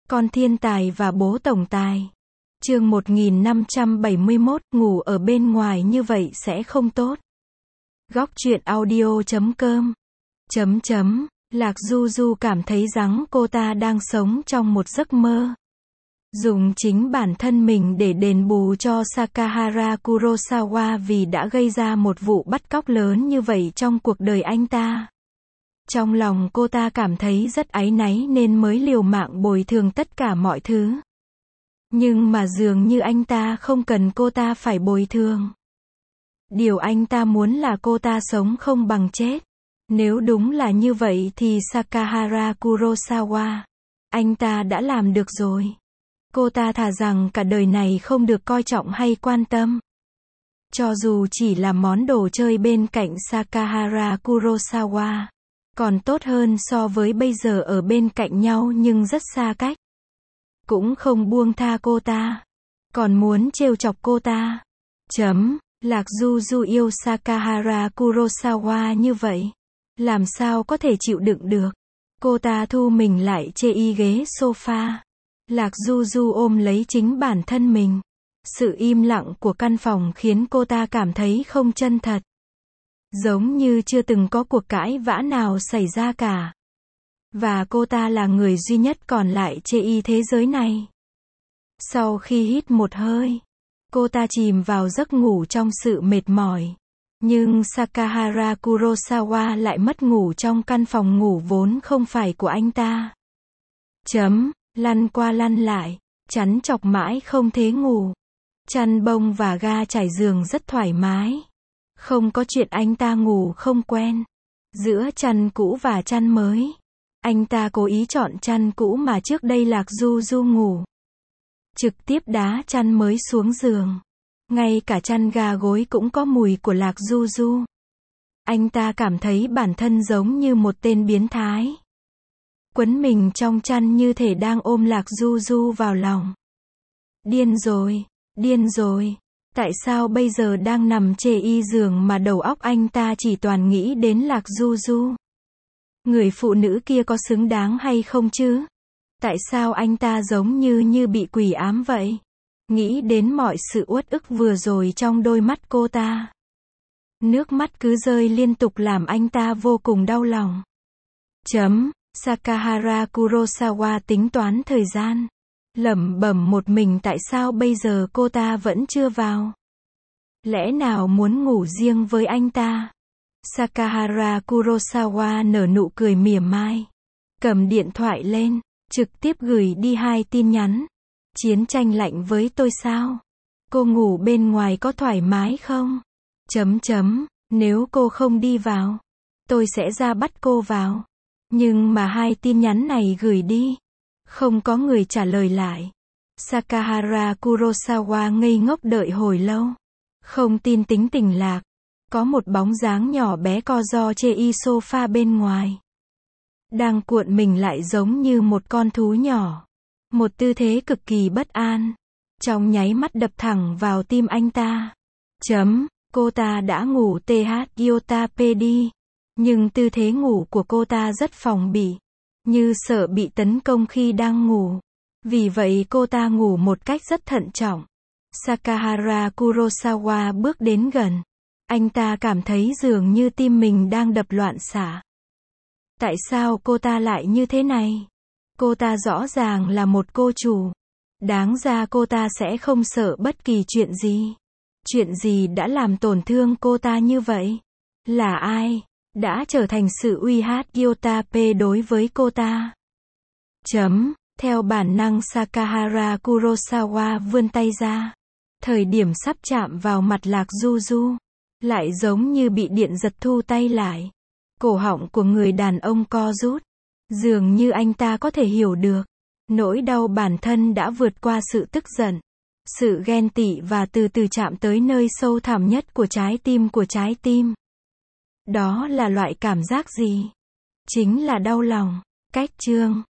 Con thiên tài và bố tổng tài. Chương 1571, ngủ ở bên ngoài như vậy sẽ không tốt. Góc truyện audio.com. Lạc Du Du cảm thấy rằng cô ta đang sống trong một giấc mơ. Dùng chính bản thân mình để đền bù cho Sakahara Kurosawa vì đã gây ra một vụ bắt cóc lớn như vậy trong cuộc đời anh ta. Trong lòng cô ta cảm thấy rất áy náy nên mới liều mạng bồi thường tất cả mọi thứ. Nhưng mà dường như anh ta không cần cô ta phải bồi thường. Điều anh ta muốn là cô ta sống không bằng chết. Nếu đúng là như vậy thì Sakahara Kurosawa, anh ta đã làm được rồi. Cô ta thà rằng cả đời này không được coi trọng hay quan tâm. Cho dù chỉ là món đồ chơi bên cạnh Sakahara Kurosawa, còn tốt hơn so với bây giờ ở bên cạnh nhau nhưng rất xa cách. Cũng không buông tha cô ta, còn muốn trêu chọc cô ta. Lạc Du Du yêu Sakahara Kurosawa như vậy, làm sao có thể chịu đựng được. Cô ta thu mình lại chê y ghế sofa. Lạc Du Du ôm lấy chính bản thân mình. Sự im lặng của căn phòng khiến cô ta cảm thấy không chân thật. Giống như chưa từng có cuộc cãi vã nào xảy ra cả. Và cô ta là người duy nhất còn lại chê y thế giới này. Sau khi hít một hơi, cô ta chìm vào giấc ngủ trong sự mệt mỏi. Nhưng Sakahara Kurosawa lại mất ngủ trong căn phòng ngủ vốn không phải của anh ta. Lăn qua lăn lại, chắn chọc mãi không thế ngủ. Chăn bông và ga trải giường rất thoải mái. Không có chuyện anh ta ngủ không quen. Giữa chăn cũ và chăn mới, anh ta cố ý chọn chăn cũ mà trước đây Lạc Du Du ngủ. Trực tiếp đá chăn mới xuống giường. Ngay cả chăn ga gối cũng có mùi của Lạc Du Du. Anh ta cảm thấy bản thân giống như một tên biến thái. Quấn mình trong chăn như thể đang ôm Lạc Du Du vào lòng. Điên rồi. Tại sao bây giờ đang nằm chê y giường mà đầu óc anh ta chỉ toàn nghĩ đến Lạc Du Du? Người phụ nữ kia có xứng đáng hay không chứ? Tại sao anh ta giống như bị quỷ ám vậy? Nghĩ đến mọi sự uất ức vừa rồi trong đôi mắt cô ta. Nước mắt cứ rơi liên tục làm anh ta vô cùng đau lòng. Sakahara Kurosawa tính toán thời gian. Lẩm bẩm một mình tại sao bây giờ cô ta vẫn chưa vào. Lẽ nào muốn ngủ riêng với anh ta? Sakahara Kurosawa nở nụ cười mỉa mai. Cầm điện thoại lên, trực tiếp gửi đi 2 tin nhắn. Chiến tranh lạnh với tôi sao? Cô ngủ bên ngoài có thoải mái không? Nếu cô không đi vào, tôi sẽ ra bắt cô vào. Nhưng mà 2 tin nhắn này gửi đi, không có người trả lời lại. Sakahara Kurosawa ngây ngốc đợi hồi lâu. Không tin tính tình Lạc. Có một bóng dáng nhỏ bé co ro chê y sofa bên ngoài. Đang cuộn mình lại giống như một con thú nhỏ. Một tư thế cực kỳ bất an. Trong nháy mắt đập thẳng vào tim anh ta. Cô ta đã ngủ THYOTAPD. Nhưng tư thế ngủ của cô ta rất phòng bị. Như sợ bị tấn công khi đang ngủ. Vì vậy cô ta ngủ một cách rất thận trọng. Sakahara Kurosawa bước đến gần. Anh ta cảm thấy dường như tim mình đang đập loạn xạ. Tại sao cô ta lại như thế này? Cô ta rõ ràng là một cô chủ. Đáng ra cô ta sẽ không sợ bất kỳ chuyện gì. Chuyện gì đã làm tổn thương cô ta như vậy? Là ai đã trở thành sự uy hiếp Yotape đối với cô ta? Theo bản năng Sakahara Kurosawa vươn tay ra. Thời điểm sắp chạm vào mặt Lạc Du Du, lại giống như bị điện giật thu tay lại. Cổ họng của người đàn ông co rút. Dường như anh ta có thể hiểu được. Nỗi đau bản thân đã vượt qua sự tức giận. Sự ghen tị và từ từ chạm tới nơi sâu thẳm nhất của trái tim. Đó là loại cảm giác gì? Chính là đau lòng. Cách chương